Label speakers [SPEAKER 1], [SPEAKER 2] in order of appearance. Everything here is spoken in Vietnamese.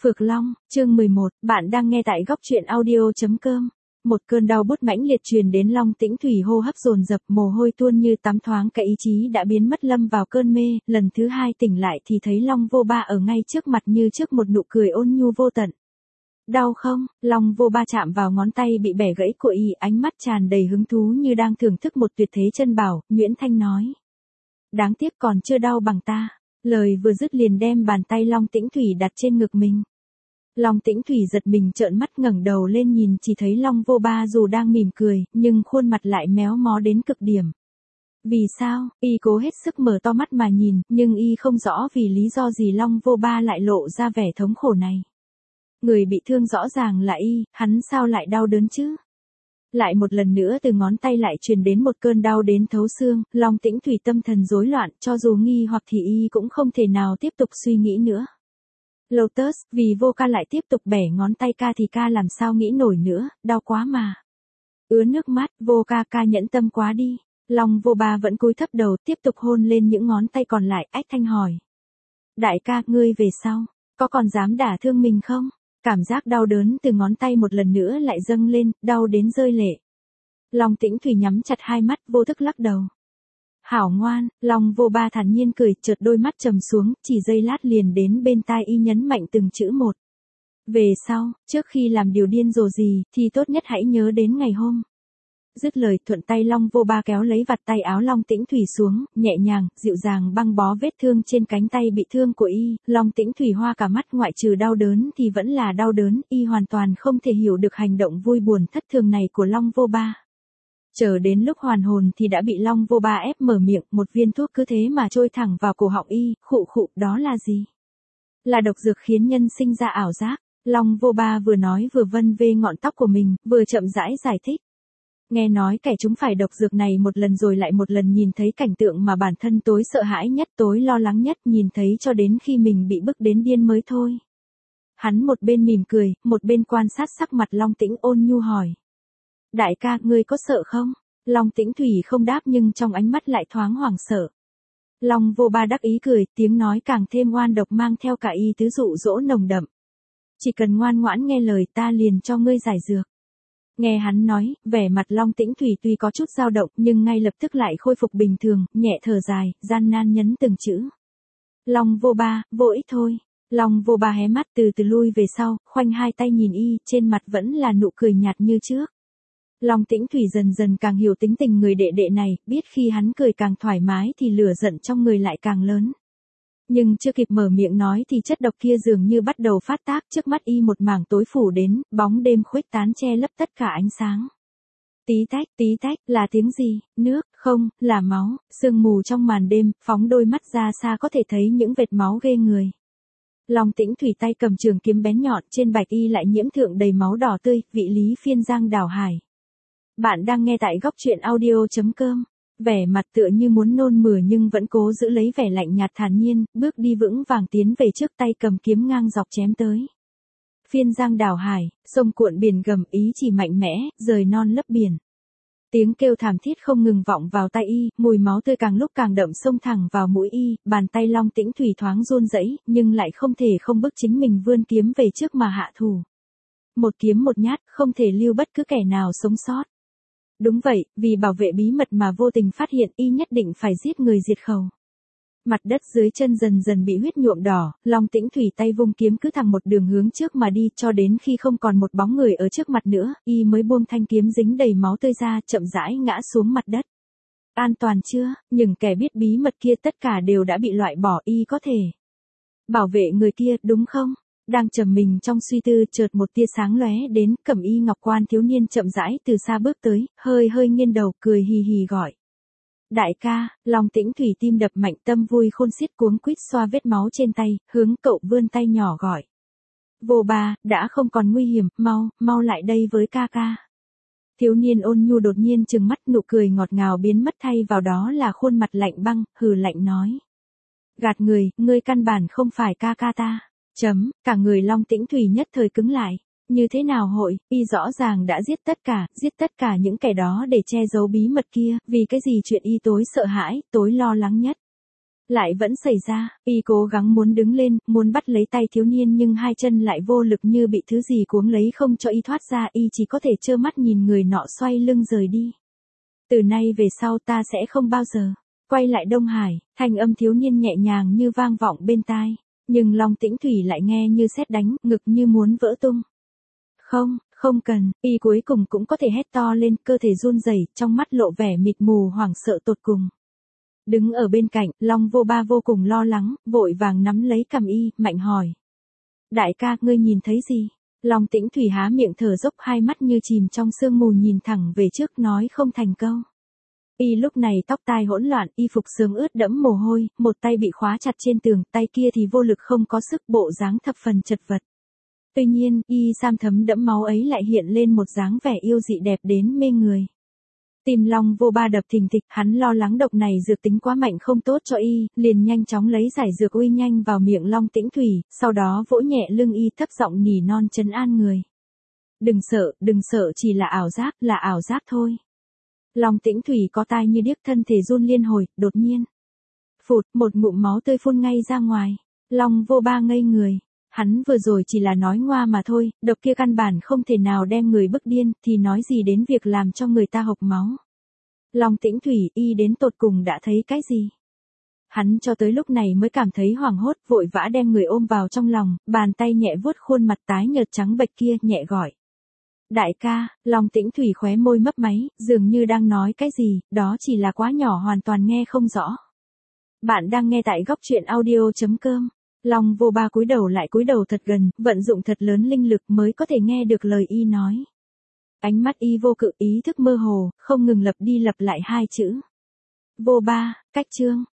[SPEAKER 1] Phược Long, chương 11, bạn đang nghe tại góc truyện audio.com. Một cơn đau bút mãnh liệt truyền đến Long Tĩnh Thủy, hô hấp dồn dập, mồ hôi tuôn như tắm, thoáng cái ý chí đã biến mất, lâm vào cơn mê. Lần thứ hai tỉnh lại thì thấy Long Vô Ba ở ngay trước mặt, như trước một nụ cười ôn nhu vô tận. Đau không? Long Vô Ba chạm vào ngón tay bị bẻ gãy của y, ánh mắt tràn đầy hứng thú như đang thưởng thức một tuyệt thế chân bảo. Nguyễn Thanh nói: đáng tiếc còn chưa đau bằng ta. Lời vừa dứt liền đem bàn tay Long Tĩnh Thủy đặt trên ngực mình. Long Tĩnh Thủy giật mình trợn mắt ngẩng đầu lên nhìn, chỉ thấy Long Vô Ba dù đang mỉm cười, nhưng khuôn mặt lại méo mó đến cực điểm. Vì sao? Y cố hết sức mở to mắt mà nhìn, nhưng y không rõ vì lý do gì Long Vô Ba lại lộ ra vẻ thống khổ này. Người bị thương rõ ràng là y, hắn sao lại đau đớn chứ? Lại một lần nữa từ ngón tay lại truyền đến một cơn đau đến thấu xương. Long Tĩnh Thủy tâm thần rối loạn, cho dù nghi hoặc thì y cũng không thể nào tiếp tục suy nghĩ nữa. Lotus, vì Vô Ca lại tiếp tục bẻ ngón tay ca thì ca làm sao nghĩ nổi nữa, đau quá mà. Ứa nước mắt, Vô Ca, ca nhẫn tâm quá đi. Long Vô Ba vẫn cúi thấp đầu, tiếp tục hôn lên những ngón tay còn lại, ách thanh hỏi: đại ca, ngươi về sau, có còn dám đả thương mình không? Cảm giác đau đớn từ ngón tay một lần nữa lại dâng lên, đau đến rơi lệ. Long Tĩnh Thủy nhắm chặt hai mắt, vô thức lắc đầu. Hảo ngoan, Long Vô Ba thản nhiên cười, chợt đôi mắt trầm xuống, chỉ giây lát liền đến bên tai y nhấn mạnh từng chữ một. Về sau, trước khi làm điều điên rồ gì, thì tốt nhất hãy nhớ đến ngày hôm. Dứt lời, thuận tay Long Vô Ba kéo lấy vạt tay áo Long Tĩnh Thủy xuống, nhẹ nhàng, dịu dàng băng bó vết thương trên cánh tay bị thương của y. Long Tĩnh Thủy hoa cả mắt, ngoại trừ đau đớn thì vẫn là đau đớn, y hoàn toàn không thể hiểu được hành động vui buồn thất thường này của Long Vô Ba. Chờ đến lúc hoàn hồn thì đã bị Long Vô Ba ép mở miệng, một viên thuốc cứ thế mà trôi thẳng vào cổ họng y. Khụ khụ, đó là gì? Là độc dược khiến nhân sinh ra ảo giác. Long Vô Ba vừa nói vừa vân vê ngọn tóc của mình, vừa chậm rãi giải thích. Nghe nói kẻ chúng phải độc dược này một lần rồi lại một lần, nhìn thấy cảnh tượng mà bản thân tối sợ hãi nhất, tối lo lắng nhất, nhìn thấy cho đến khi mình bị bức đến điên mới thôi. Hắn một bên mỉm cười, một bên quan sát sắc mặt Long Tĩnh, ôn nhu hỏi: đại ca, ngươi có sợ không? Long Tĩnh Thủy không đáp nhưng trong ánh mắt lại thoáng hoảng sợ. Long Vô Ba đắc ý cười, tiếng nói càng thêm oan độc, mang theo cả ý tứ dụ dỗ nồng đậm. Chỉ cần ngoan ngoãn nghe lời ta liền cho ngươi giải dược. Nghe hắn nói, vẻ mặt Long Tĩnh Thủy tuy có chút dao động nhưng ngay lập tức lại khôi phục bình thường, nhẹ thở dài, gian nan nhấn từng chữ. Long Vô Ba, vô ích thôi. Long Vô Ba hé mắt từ từ lui về sau, khoanh hai tay nhìn y, trên mặt vẫn là nụ cười nhạt như trước. Long Tĩnh Thủy dần dần càng hiểu tính tình người đệ đệ này, biết khi hắn cười càng thoải mái thì lửa giận trong người lại càng lớn. Nhưng chưa kịp mở miệng nói thì chất độc kia dường như bắt đầu phát tác, trước mắt y một mảng tối phủ đến, bóng đêm khuếch tán che lấp tất cả ánh sáng. Tí tách, là tiếng gì? Nước, không, là máu. Sương mù trong màn đêm, phóng đôi mắt ra xa có thể thấy những vệt máu ghê người. Long Tĩnh Thủy tay cầm trường kiếm bén nhọn, trên bạch y lại nhiễm thượng đầy máu đỏ tươi, vị lý phiên giang đảo hải. Bạn đang nghe tại góc truyện audio.com. Vẻ mặt tựa như muốn nôn mửa nhưng vẫn cố giữ lấy vẻ lạnh nhạt thản nhiên, bước đi vững vàng tiến về trước, tay cầm kiếm ngang dọc chém tới. Phiên giang đảo hải, sông cuộn biển gầm, ý chỉ mạnh mẽ, rời non lấp biển. Tiếng kêu thảm thiết không ngừng vọng vào tai y, mùi máu tươi càng lúc càng đậm xông thẳng vào mũi y, bàn tay Long Tĩnh Thủy thoáng run rẩy, nhưng lại không thể không bức chính mình vươn kiếm về trước mà hạ thủ. Một kiếm một nhát, không thể lưu bất cứ kẻ nào sống sót. Đúng vậy, vì bảo vệ bí mật mà vô tình phát hiện, y nhất định phải giết người diệt khẩu. Mặt đất dưới chân dần dần bị huyết nhuộm đỏ, Long Tĩnh Thủy tay vung kiếm cứ thẳng một đường hướng trước mà đi, cho đến khi không còn một bóng người ở trước mặt nữa, y mới buông thanh kiếm dính đầy máu tươi ra, chậm rãi ngã xuống mặt đất. An toàn chưa? Nhưng kẻ biết bí mật kia tất cả đều đã bị loại bỏ, y có thể bảo vệ người kia, đúng không? Đang trầm mình trong suy tư, chợt một tia sáng lóe đến, cẩm y ngọc quan thiếu niên chậm rãi từ xa bước tới, hơi nghiêng đầu, cười hì hì gọi: đại ca. Long Tĩnh Thủy tim đập mạnh, tâm vui khôn xiết, cuống quýt xoa vết máu trên tay, hướng cậu vươn tay nhỏ gọi: Vô Ba, đã không còn nguy hiểm, mau lại đây với ca ca. Thiếu niên ôn nhu đột nhiên trừng mắt, nụ cười ngọt ngào biến mất, thay vào đó là khuôn mặt lạnh băng, hừ lạnh nói: gạt người, ngươi căn bản không phải ca ca ta. Cả người Long Tĩnh Thủy nhất thời cứng lại. Như thế nào hội, y rõ ràng đã giết tất cả những kẻ đó để che giấu bí mật kia, vì cái gì chuyện y tối sợ hãi, tối lo lắng nhất. Lại vẫn xảy ra, y cố gắng muốn đứng lên, muốn bắt lấy tay thiếu niên nhưng hai chân lại vô lực như bị thứ gì cuống lấy không cho y thoát ra, y chỉ có thể trơ mắt nhìn người nọ xoay lưng rời đi. Từ nay về sau ta sẽ không bao giờ quay lại Đông Hải, thanh âm thiếu niên nhẹ nhàng như vang vọng bên tai, nhưng Long Tĩnh Thủy lại nghe như sét đánh, ngực như muốn vỡ tung. Không, không cần, y cuối cùng cũng có thể hét to lên, cơ thể run rẩy, trong mắt lộ vẻ mịt mù hoảng sợ tột cùng. Đứng ở bên cạnh, Long Vô Ba vô cùng lo lắng, vội vàng nắm lấy cằm y, mạnh hỏi. Đại ca, ngươi nhìn thấy gì? Long Tĩnh Thủy há miệng thở dốc, hai mắt như chìm trong sương mù nhìn thẳng về trước nói không thành câu. Y lúc này tóc tai hỗn loạn, y phục sớm ướt đẫm mồ hôi, một tay bị khóa chặt trên tường, tay kia thì vô lực không có sức, bộ dáng thập phần chật vật. Tuy nhiên, y sam thấm đẫm máu ấy lại hiện lên một dáng vẻ yêu dị đẹp đến mê người. Tim Long Vô Ba đập thình thịch, hắn lo lắng độc này dược tính quá mạnh không tốt cho y, liền nhanh chóng lấy giải dược uy nhanh vào miệng Long Tĩnh Thủy, sau đó vỗ nhẹ lưng y, thấp giọng nỉ non trấn an người. Đừng sợ, chỉ là ảo giác thôi. Long Tĩnh Thủy có tai như điếc, thân thể run liên hồi, đột nhiên. Phụt, một ngụm máu tươi phun ngay ra ngoài. Long Vô Ba ngây người. Hắn vừa rồi chỉ là nói ngoa mà thôi, độc kia căn bản không thể nào đem người bức điên, thì nói gì đến việc làm cho người ta hộc máu. Long Tĩnh Thủy, y đến tột cùng đã thấy cái gì? Hắn cho tới lúc này mới cảm thấy hoảng hốt, vội vã đem người ôm vào trong lòng, bàn tay nhẹ vuốt khuôn mặt tái nhợt trắng bệch kia, nhẹ gọi. Đại ca, Long Tĩnh Thủy khóe môi mấp máy, dường như đang nói cái gì, đó chỉ là quá nhỏ hoàn toàn nghe không rõ. Bạn đang nghe tại góc truyện audio.com. Long Vô Ba cúi đầu thật gần, vận dụng thật lớn linh lực mới có thể nghe được lời y nói. Ánh mắt y vô cự, ý thức mơ hồ, không ngừng lặp đi lặp lại hai chữ. Vô Ba, cách chương.